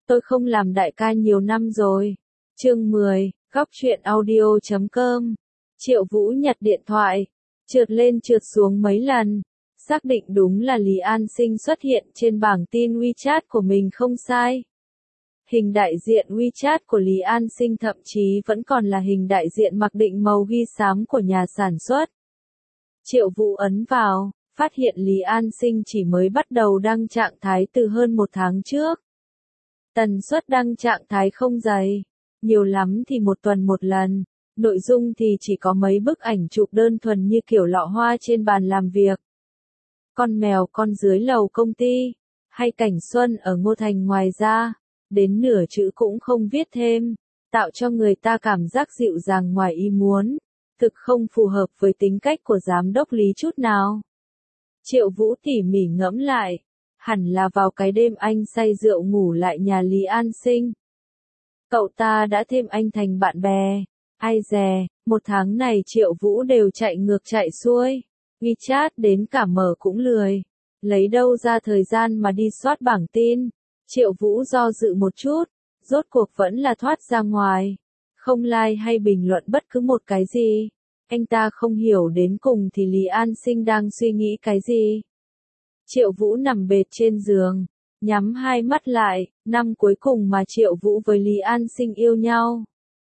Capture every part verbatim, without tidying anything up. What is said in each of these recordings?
Tôi không làm đại ca nhiều năm rồi. Chương mười, góc truyện audio chấm com. Triệu Vũ nhặt điện thoại, trượt lên trượt xuống mấy lần, xác định đúng là Lý An Sinh xuất hiện trên bảng tin WeChat của mình không sai. Hình đại diện WeChat của Lý An Sinh thậm chí vẫn còn là hình đại diện mặc định màu ghi xám của nhà sản xuất. Triệu Vũ ấn vào, phát hiện Lý An Sinh chỉ mới bắt đầu đăng trạng thái từ hơn một tháng trước. Tần suất đăng trạng thái không dày, nhiều lắm thì một tuần một lần, nội dung thì chỉ có mấy bức ảnh chụp đơn thuần như kiểu lọ hoa trên bàn làm việc, con mèo con dưới lầu công ty, hay cảnh xuân ở Ngô Thành. Ngoài ra, đến nửa chữ cũng không viết thêm, tạo cho người ta cảm giác dịu dàng ngoài ý muốn, thực không phù hợp với tính cách của giám đốc Lý chút nào. Triệu Vũ tỉ mỉ ngẫm lại, hẳn là vào cái đêm anh say rượu ngủ lại nhà Lý An Sinh. Cậu ta đã thêm anh thành bạn bè. Ai dè, một tháng này Triệu Vũ đều chạy ngược chạy xuôi. WeChat đến cả mở cũng lười. Lấy đâu ra thời gian mà đi soát bảng tin. Triệu Vũ do dự một chút, rốt cuộc vẫn là thoát ra ngoài. Không like hay bình luận bất cứ một cái gì. Anh ta không hiểu đến cùng thì Lý An Sinh đang suy nghĩ cái gì. Triệu Vũ nằm bệt trên giường, nhắm hai mắt lại, năm cuối cùng mà Triệu Vũ với Lý An Sinh yêu nhau.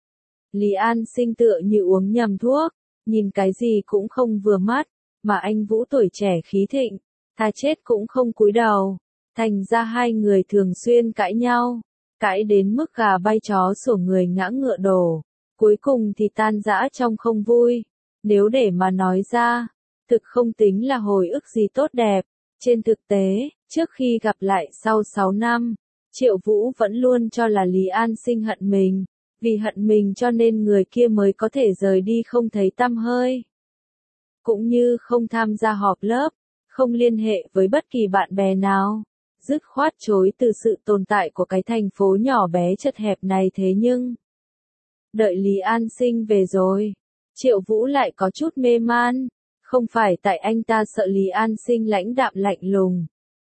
Lý An Sinh tựa như uống nhầm thuốc, nhìn cái gì cũng không vừa mắt, mà anh Vũ tuổi trẻ khí thịnh, thà chết cũng không cúi đầu. Thành ra hai người thường xuyên cãi nhau, cãi đến mức gà bay chó sủa người ngã ngựa đổ, cuối cùng thì tan rã trong không vui. Nếu để mà nói ra, thực không tính là hồi ức gì tốt đẹp. Trên thực tế, trước khi gặp lại sau sáu năm, Triệu Vũ vẫn luôn cho là Lý An Sinh hận mình, vì hận mình cho nên người kia mới có thể rời đi không thấy tăm hơi. Cũng như không tham gia họp lớp, không liên hệ với bất kỳ bạn bè nào, dứt khoát chối từ sự tồn tại của cái thành phố nhỏ bé chật hẹp này. Thế nhưng, đợi Lý An Sinh về rồi, Triệu Vũ lại có chút mê man. Không phải tại anh ta sợ Lý An Sinh lãnh đạm lạnh lùng,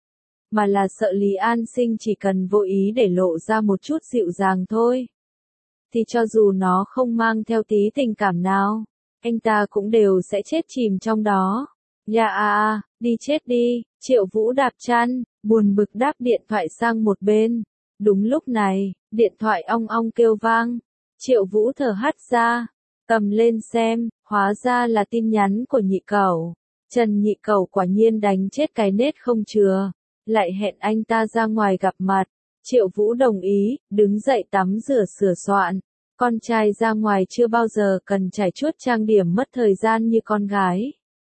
mà là sợ Lý An Sinh chỉ cần vô ý để lộ ra một chút dịu dàng thôi, thì cho dù nó không mang theo tí tình cảm nào, anh ta cũng đều sẽ chết chìm trong đó. Dạ à à, đi chết đi. Triệu Vũ đạp chăn, buồn bực đáp điện thoại sang một bên. Đúng lúc này, điện thoại ong ong kêu vang. Triệu Vũ thở hắt ra, cầm lên xem, hóa ra là tin nhắn của Nhị Cẩu. Trần Nhị Cẩu quả nhiên đánh chết cái nết không chừa, lại hẹn anh ta ra ngoài gặp mặt. Triệu Vũ đồng ý, đứng dậy tắm rửa sửa soạn. Con trai ra ngoài chưa bao giờ cần trải chuốt trang điểm mất thời gian như con gái.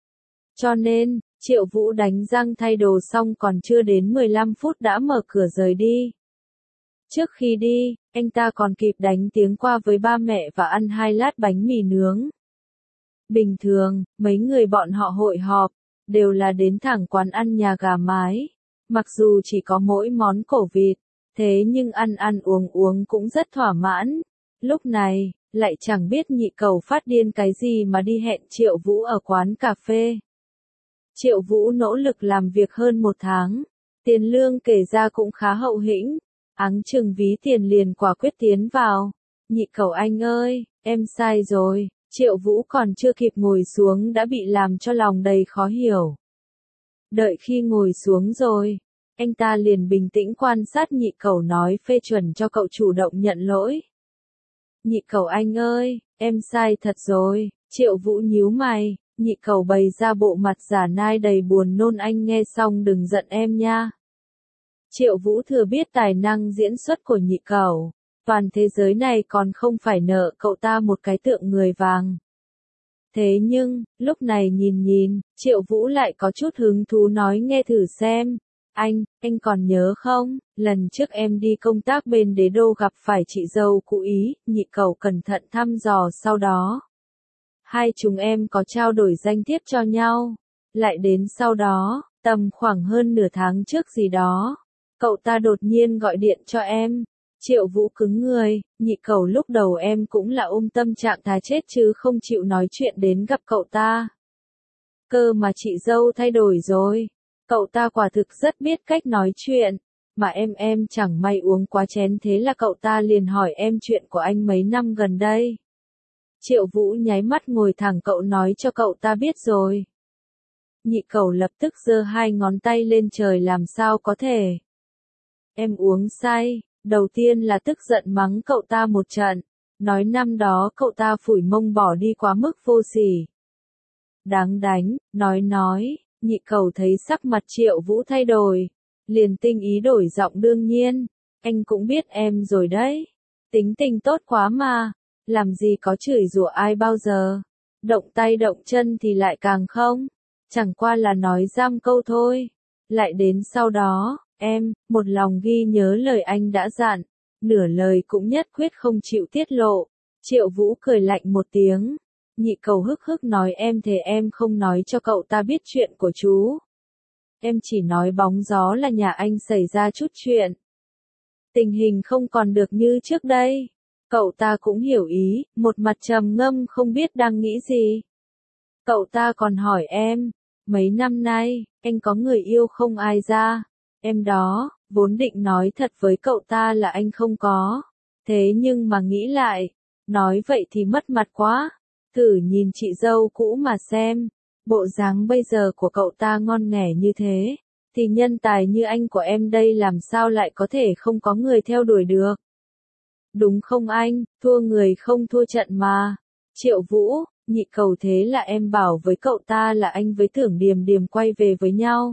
Cho nên, Triệu Vũ đánh răng thay đồ xong còn chưa đến mười lăm phút đã mở cửa rời đi. Trước khi đi, anh ta còn kịp đánh tiếng qua với ba mẹ và ăn hai lát bánh mì nướng. Bình thường, mấy người bọn họ hội họp, đều là đến thẳng quán ăn nhà gà mái. Mặc dù chỉ có mỗi món cổ vịt, thế nhưng ăn ăn uống uống cũng rất thỏa mãn. Lúc này, lại chẳng biết Nhị Cẩu phát điên cái gì mà đi hẹn Triệu Vũ ở quán cà phê. Triệu Vũ nỗ lực làm việc hơn một tháng, tiền lương kể ra cũng khá hậu hĩnh. Áng chừng ví tiền liền quả quyết tiến vào. Nhị Cẩu anh ơi, em sai rồi. Triệu Vũ còn chưa kịp ngồi xuống đã bị làm cho lòng đầy khó hiểu. Đợi khi ngồi xuống rồi, anh ta liền bình tĩnh quan sát Nhị Cẩu nói phê chuẩn cho cậu chủ động nhận lỗi. Nhị Cẩu anh ơi, em sai thật rồi. Triệu Vũ nhíu mày, Nhị Cẩu bày ra bộ mặt giả nai đầy buồn nôn. Anh nghe xong đừng giận em nha. Triệu Vũ thừa biết tài năng diễn xuất của Nhị Cẩu, toàn thế giới này còn không phải nợ cậu ta một cái tượng người vàng. Thế nhưng, lúc này nhìn nhìn, Triệu Vũ lại có chút hứng thú nói nghe thử xem. Anh, anh còn nhớ không, lần trước em đi công tác bên Đế Đô gặp phải chị dâu cũ Ý. Nhị Cẩu cẩn thận thăm dò sau đó. Hai chúng em có trao đổi danh thiếp cho nhau. Lại đến sau đó, tầm khoảng hơn nửa tháng trước gì đó, cậu ta đột nhiên gọi điện cho em. Triệu Vũ cứng người, Nhị Cẩu lúc đầu em cũng là ôm tâm trạng thà chết chứ không chịu nói chuyện đến gặp cậu ta. Cơ mà chị dâu thay đổi rồi. Cậu ta quả thực rất biết cách nói chuyện, mà em em chẳng may uống quá chén thế là cậu ta liền hỏi em chuyện của anh mấy năm gần đây. Triệu Vũ nháy mắt ngồi thẳng, cậu nói cho cậu ta biết rồi. Nhị Cẩu lập tức giơ hai ngón tay lên trời, làm sao có thể. Em uống say, đầu tiên là tức giận mắng cậu ta một trận, nói năm đó cậu ta phủi mông bỏ đi quá mức vô sỉ. Đáng đánh, nói nói, Nhị Cẩu thấy sắc mặt Triệu Vũ thay đổi, liền tinh ý đổi giọng, đương nhiên, anh cũng biết em rồi đấy. Tính tình tốt quá mà, làm gì có chửi rủa ai bao giờ. Động tay động chân thì lại càng không, chẳng qua là nói giam câu thôi. Lại đến sau đó, em, một lòng ghi nhớ lời anh đã dặn, nửa lời cũng nhất quyết không chịu tiết lộ. Triệu Vũ cười lạnh một tiếng. Nhị Cẩu hức hức nói em thề em không nói cho cậu ta biết chuyện của chú. Em chỉ nói bóng gió là nhà anh xảy ra chút chuyện. Tình hình không còn được như trước đây. Cậu ta cũng hiểu ý, một mặt trầm ngâm không biết đang nghĩ gì. Cậu ta còn hỏi em, mấy năm nay, anh có người yêu không ai ra? Em đó, vốn định nói thật với cậu ta là anh không có. Thế nhưng mà nghĩ lại, nói vậy thì mất mặt quá. Thử nhìn chị dâu cũ mà xem, bộ dáng bây giờ của cậu ta ngon nghẻ như thế, thì nhân tài như anh của em đây làm sao lại có thể không có người theo đuổi được. Đúng không anh, thua người không thua trận mà. Triệu Vũ, Nhị Cẩu thế là em bảo với cậu ta là anh với Tưởng Điềm Điềm quay về với nhau.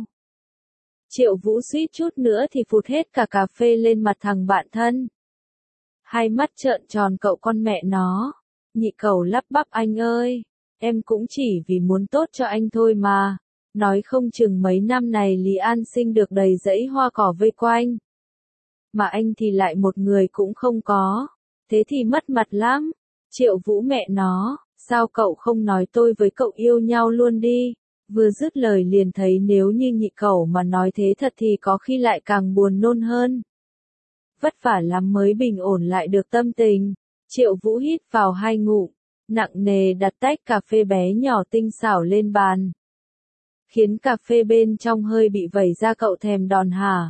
Triệu Vũ suýt chút nữa thì phụt hết cả cà phê lên mặt thằng bạn thân. Hai mắt trợn tròn, cậu con mẹ nó. Nhị Cẩu lắp bắp, anh ơi, em cũng chỉ vì muốn tốt cho anh thôi mà. Nói không chừng mấy năm này Lý An Sinh được đầy dãy hoa cỏ vây quanh. Mà anh thì lại một người cũng không có. Thế thì mất mặt lắm. Triệu Vũ mẹ nó, sao cậu không nói tôi với cậu yêu nhau luôn đi. Vừa dứt lời liền thấy nếu như Nhị Cẩu mà nói thế thật thì có khi lại càng buồn nôn hơn. Vất vả lắm mới bình ổn lại được tâm tình. Triệu Vũ hít vào hai ngụm, nặng nề đặt tách cà phê bé nhỏ tinh xảo lên bàn. Khiến cà phê bên trong hơi bị vẩy ra, cậu thèm đòn hả?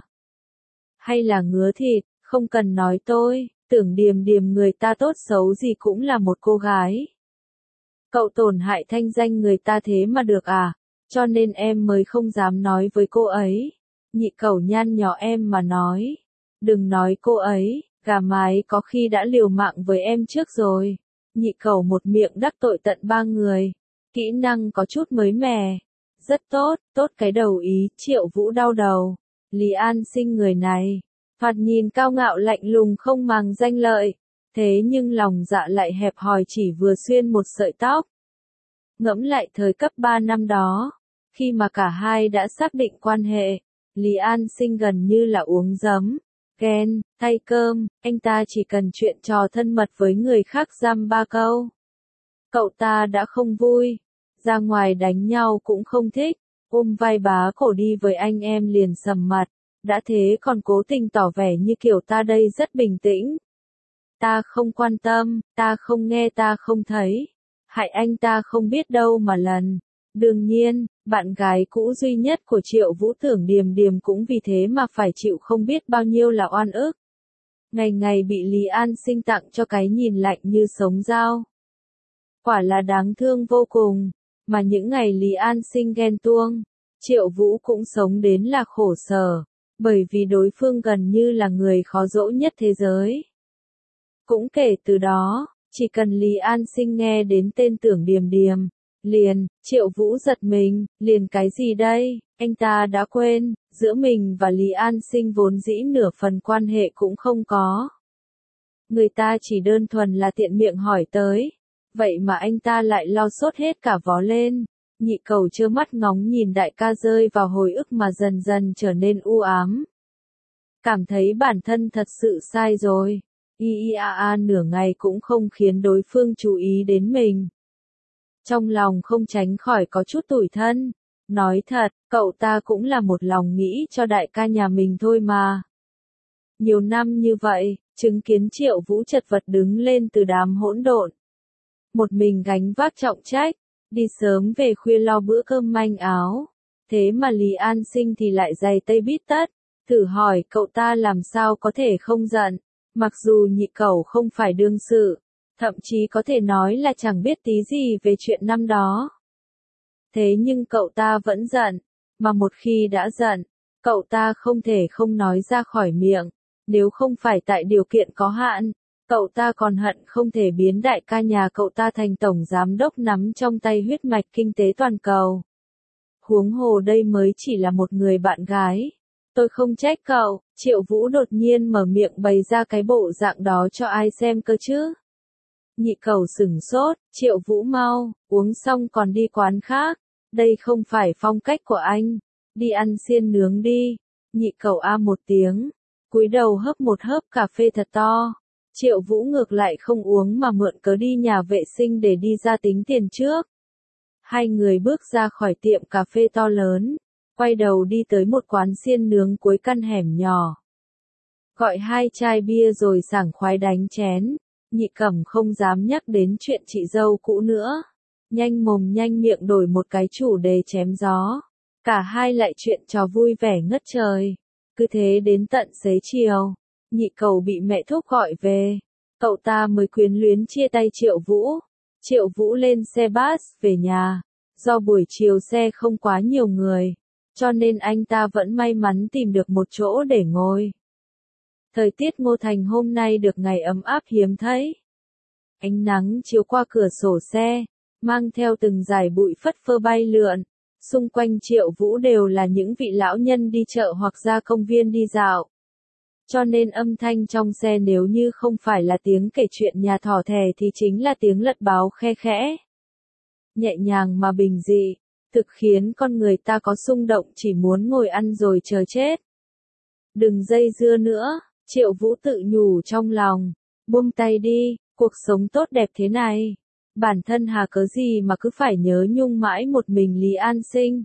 Hay là ngứa thịt, không cần nói tôi, Tưởng Điềm Điềm người ta tốt xấu gì cũng là một cô gái. Cậu tổn hại thanh danh người ta thế mà được à, cho nên em mới không dám nói với cô ấy. Nhị Cẩu nhăn nhó em mà nói, đừng nói cô ấy. Gà mái có khi đã liều mạng với em trước rồi. Nhị Cẩu một miệng đắc tội tận ba người. Kỹ năng có chút mới mẻ. Rất tốt, tốt cái đầu ý. Triệu Vũ đau đầu. Lý An Sinh người này, thoạt nhìn cao ngạo lạnh lùng không màng danh lợi. Thế nhưng lòng dạ lại hẹp hòi, chỉ vừa xuyên một sợi tóc. Ngẫm lại thời cấp ba năm đó, khi mà cả hai đã xác định quan hệ, Lý An Sinh gần như là uống giấm. Ghen, thay cơm, anh ta chỉ cần chuyện trò thân mật với người khác dăm ba câu. Cậu ta đã không vui, ra ngoài đánh nhau cũng không thích, ôm vai bá cổ đi với anh em liền sầm mặt, đã thế còn cố tình tỏ vẻ như kiểu ta đây rất bình tĩnh. Ta không quan tâm, ta không nghe, ta không thấy, hại anh ta không biết đâu mà lần. Đương nhiên, bạn gái cũ duy nhất của Triệu Vũ Tưởng Điềm Điềm cũng vì thế mà phải chịu không biết bao nhiêu là oan ức. Ngày ngày bị Lý An Sinh tặng cho cái nhìn lạnh như sống dao. Quả là đáng thương vô cùng, mà những ngày Lý An Sinh ghen tuông, Triệu Vũ cũng sống đến là khổ sở, bởi vì đối phương gần như là người khó dỗ nhất thế giới. Cũng kể từ đó, chỉ cần Lý An Sinh nghe đến tên Tưởng Điềm Điềm, liền, Triệu Vũ giật mình, liền cái gì đây, anh ta đã quên, giữa mình và Lý An Sinh vốn dĩ nửa phần quan hệ cũng không có. Người ta chỉ đơn thuần là tiện miệng hỏi tới, vậy mà anh ta lại lo sốt hết cả vó lên. Nhị Cẩu trơ mắt ngóng nhìn đại ca rơi vào hồi ức mà dần dần trở nên u ám. Cảm thấy bản thân thật sự sai rồi, y y a a nửa ngày cũng không khiến đối phương chú ý đến mình. Trong lòng không tránh khỏi có chút tủi thân. Nói thật, cậu ta cũng là một lòng nghĩ cho đại ca nhà mình thôi mà. Nhiều năm như vậy, chứng kiến Triệu Vũ chật vật đứng lên từ đám hỗn độn. Một mình gánh vác trọng trách, đi sớm về khuya lo bữa cơm manh áo. Thế mà Lý An Sinh thì lại giày tây bít tất, Thử hỏi cậu ta làm sao có thể không giận, mặc dù nhị cẩu không phải đương sự, thậm chí có thể nói là chẳng biết tí gì về chuyện năm đó. Thế nhưng cậu ta vẫn giận, mà một khi đã giận, cậu ta không thể không nói ra khỏi miệng, nếu không phải tại điều kiện có hạn, cậu ta còn hận không thể biến đại ca nhà cậu ta thành tổng giám đốc nắm trong tay huyết mạch kinh tế toàn cầu. Huống hồ đây mới chỉ là một người bạn gái. Tôi không trách cậu, Triệu Vũ đột nhiên mở miệng bày ra cái bộ dạng đó cho ai xem cơ chứ. Nhị cẩu sửng sốt, Triệu Vũ mau, uống xong còn đi quán khác, đây không phải phong cách của anh, đi ăn xiên nướng đi. Nhị cẩu a một tiếng, cúi đầu hớp một hớp cà phê thật to. Triệu Vũ ngược lại không uống mà mượn cớ đi nhà vệ sinh để đi ra tính tiền trước. Hai người bước ra khỏi tiệm cà phê to lớn, quay đầu đi tới một quán xiên nướng cuối căn hẻm nhỏ. Gọi hai chai bia rồi sảng khoái đánh chén, Nhị Cẩm không dám nhắc đến chuyện chị dâu cũ nữa. Nhanh mồm nhanh miệng đổi một cái chủ đề chém gió. Cả hai lại chuyện trò vui vẻ ngất trời. Cứ thế đến tận xế chiều, Nhị Cẩu bị mẹ thúc gọi về. Cậu ta mới quyến luyến chia tay Triệu Vũ. Triệu Vũ lên xe bus về nhà. Do buổi chiều xe không quá nhiều người, cho nên anh ta vẫn may mắn tìm được một chỗ để ngồi. Thời tiết Ngô Thành hôm nay được ngày ấm áp hiếm thấy. Ánh nắng chiếu qua cửa sổ xe, mang theo từng dải bụi phất phơ bay lượn. Xung quanh Triệu Vũ đều là những vị lão nhân đi chợ hoặc ra công viên đi dạo. Cho nên âm thanh trong xe nếu như không phải là tiếng kể chuyện nhà thỏ thẻ thì chính là tiếng lật báo khe khẽ. Nhẹ nhàng mà bình dị, thực khiến con người ta có xung động chỉ muốn ngồi ăn rồi chờ chết. Đừng dây dưa nữa, Triệu Vũ tự nhủ trong lòng, buông tay đi, cuộc sống tốt đẹp thế này. Bản thân hà cớ gì mà cứ phải nhớ nhung mãi một mình Lý An Sinh.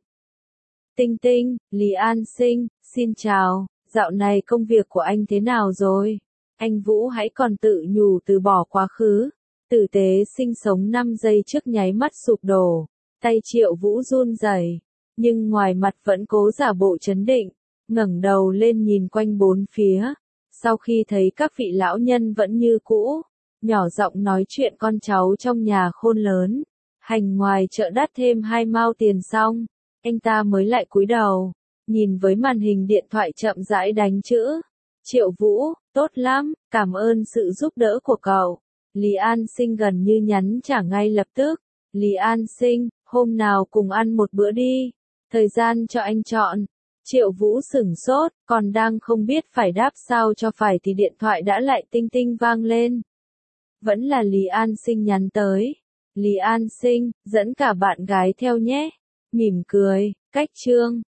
Tinh Tinh, Lý An Sinh, xin chào, dạo này công việc của anh thế nào rồi? Anh Vũ hãy còn tự nhủ từ bỏ quá khứ. Tử tế sinh sống năm giây trước nháy mắt sụp đổ, tay Triệu Vũ run rẩy, nhưng ngoài mặt vẫn cố giả bộ trấn định, ngẩng đầu lên nhìn quanh bốn phía. Sau khi thấy các vị lão nhân vẫn như cũ, nhỏ giọng nói chuyện con cháu trong nhà khôn lớn, hành ngoài chợ đắt thêm hai mao tiền xong, anh ta mới lại cúi đầu, nhìn với màn hình điện thoại chậm rãi đánh chữ. Triệu Vũ, tốt lắm, cảm ơn sự giúp đỡ của cậu. Lý An Sinh gần như nhắn trả ngay lập tức. Lý An Sinh, hôm nào cùng ăn một bữa đi. Thời gian cho anh chọn. Triệu Vũ sửng sốt, còn đang không biết phải đáp sao cho phải thì điện thoại đã lại tinh tinh vang lên. Vẫn là Lý An Sinh nhắn tới. Lý An Sinh, dẫn cả bạn gái theo nhé. Mỉm cười, cách chương.